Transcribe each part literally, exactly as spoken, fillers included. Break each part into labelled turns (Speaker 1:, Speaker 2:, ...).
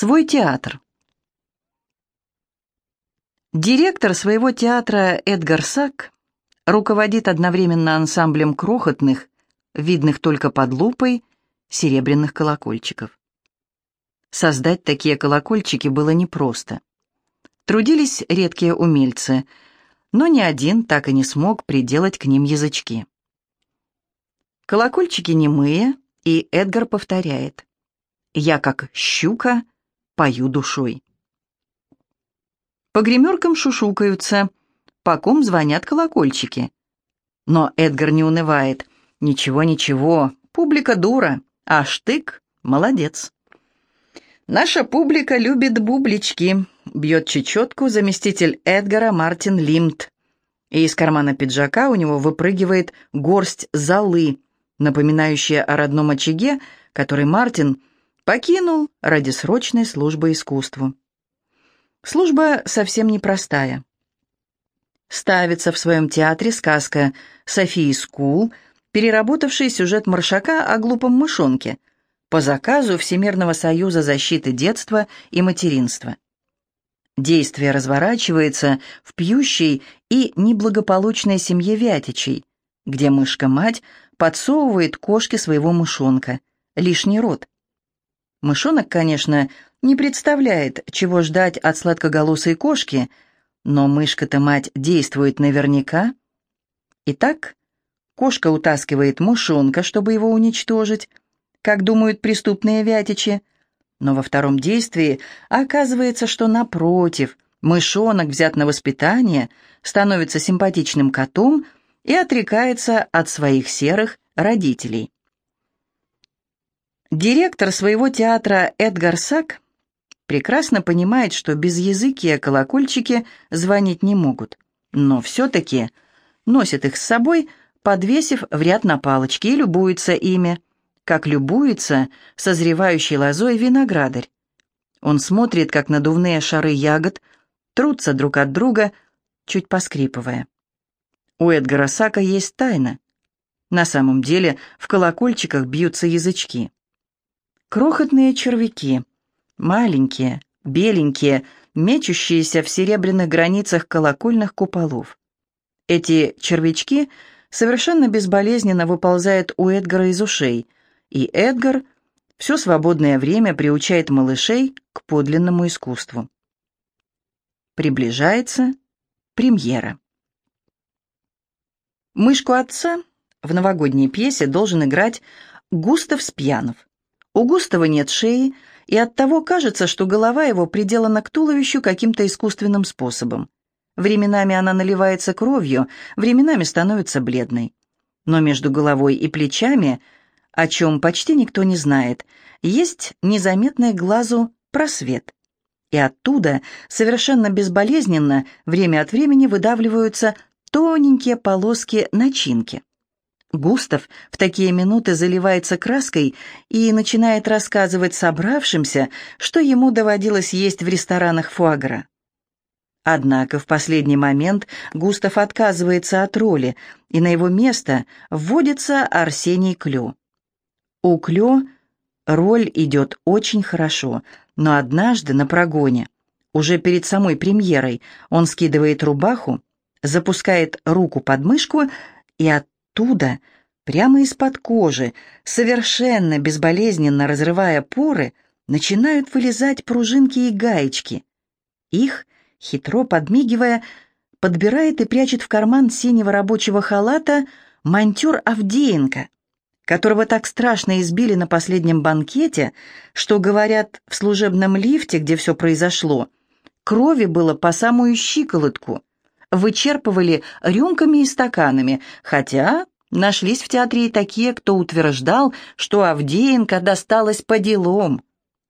Speaker 1: Свой театр. Директор своего театра Эдгар Сак руководит одновременно ансамблем крохотных, видных только под лупой, серебряных колокольчиков. Создать такие колокольчики было непросто. Трудились редкие умельцы, но ни один так и не смог приделать к ним язычки. Колокольчики немые, и Эдгар повторяет: «Я, как щука, пою душой». По гримеркам шушукаются, по ком звонят колокольчики. Но Эдгар не унывает. Ничего, ничего, публика дура, а штык молодец. «Наша публика любит бублички», — бьет чечетку заместитель Эдгара Мартин Лимт. И из кармана пиджака у него выпрыгивает горсть золы, напоминающая о родном очаге, который Мартин покинул ради срочной службы искусству. Служба совсем непростая. Ставится в своем театре сказка Софии Скул, переработавший сюжет Маршака о глупом мышонке, по заказу Всемирного союза защиты детства и материнства. Действие разворачивается в пьющей и неблагополучной семье Вятичей, где мышка-мать подсовывает кошке своего мышонка, лишний род. Мышонок, конечно, не представляет, чего ждать от сладкоголосой кошки, но мышка-то мать действует наверняка. Итак, кошка утаскивает мышонка, чтобы его уничтожить, как думают преступные Вятичи, но во втором действии оказывается, что напротив, мышонок взят на воспитание, становится симпатичным котом и отрекается от своих серых родителей. Директор своего театра Эдгар Сак прекрасно понимает, что безязыкие колокольчики звонить не могут, но все-таки носит их с собой, подвесив в ряд на палочке, и любуется ими, как любуется созревающей лозой виноградарь. Он смотрит, как надувные шары ягод трутся друг от друга, чуть поскрипывая. У Эдгара Сака есть тайна. На самом деле в колокольчиках бьются язычки. Крохотные червяки, маленькие, беленькие, мечущиеся в серебряных границах колокольных куполов. Эти червячки совершенно безболезненно выползают у Эдгара из ушей, и Эдгар все свободное время приучает малышей к подлинному искусству. Приближается премьера. Мышку отца в новогодней пьесе должен играть Густав Спьянов. У Густава нет шеи, и оттого кажется, что голова его приделана к туловищу каким-то искусственным способом. Временами она наливается кровью, временами становится бледной. Но между головой и плечами, о чем почти никто не знает, есть незаметный глазу просвет. И оттуда совершенно безболезненно время от времени выдавливаются тоненькие полоски начинки. Густав в такие минуты заливается краской и начинает рассказывать собравшимся, что ему доводилось есть в ресторанах фуагра. Однако в последний момент Густав отказывается от роли, и на его место вводится Арсений Клё. У Клё роль идет очень хорошо, но однажды на прогоне, уже перед самой премьерой, он скидывает рубаху, запускает руку под мышку, и оттуда, прямо из-под кожи, совершенно безболезненно разрывая поры, начинают вылезать пружинки и гаечки. Их, хитро подмигивая, подбирает и прячет в карман синего рабочего халата монтер Авдеенко, которого так страшно избили на последнем банкете, что, говорят, в служебном лифте, где все произошло, крови было по самую щиколотку, вычерпывали рюмками и стаканами, хотя нашлись в театре и такие, кто утверждал, что Авдеенко досталось по делам.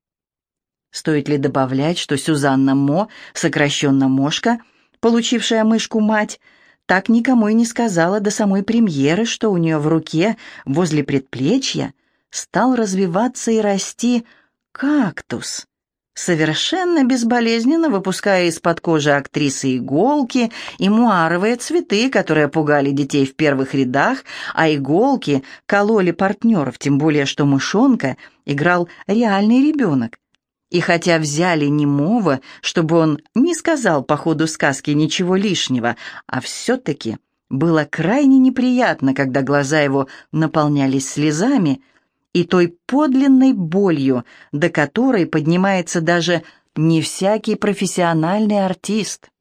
Speaker 1: Стоит ли добавлять, что Сюзанна Мо, сокращенно Мошка, получившая мышку-мать, так никому и не сказала до самой премьеры, что у нее в руке, возле предплечья, стал развиваться и расти кактус, совершенно безболезненно выпуская из-под кожи актрисы иголки и муаровые цветы, которые пугали детей в первых рядах, а иголки кололи партнеров, тем более что мышонка играл реальный ребенок. И хотя взяли немого, чтобы он не сказал по ходу сказки ничего лишнего, а все-таки было крайне неприятно, когда глаза его наполнялись слезами и той подлинной болью, до которой поднимается даже не всякий профессиональный артист.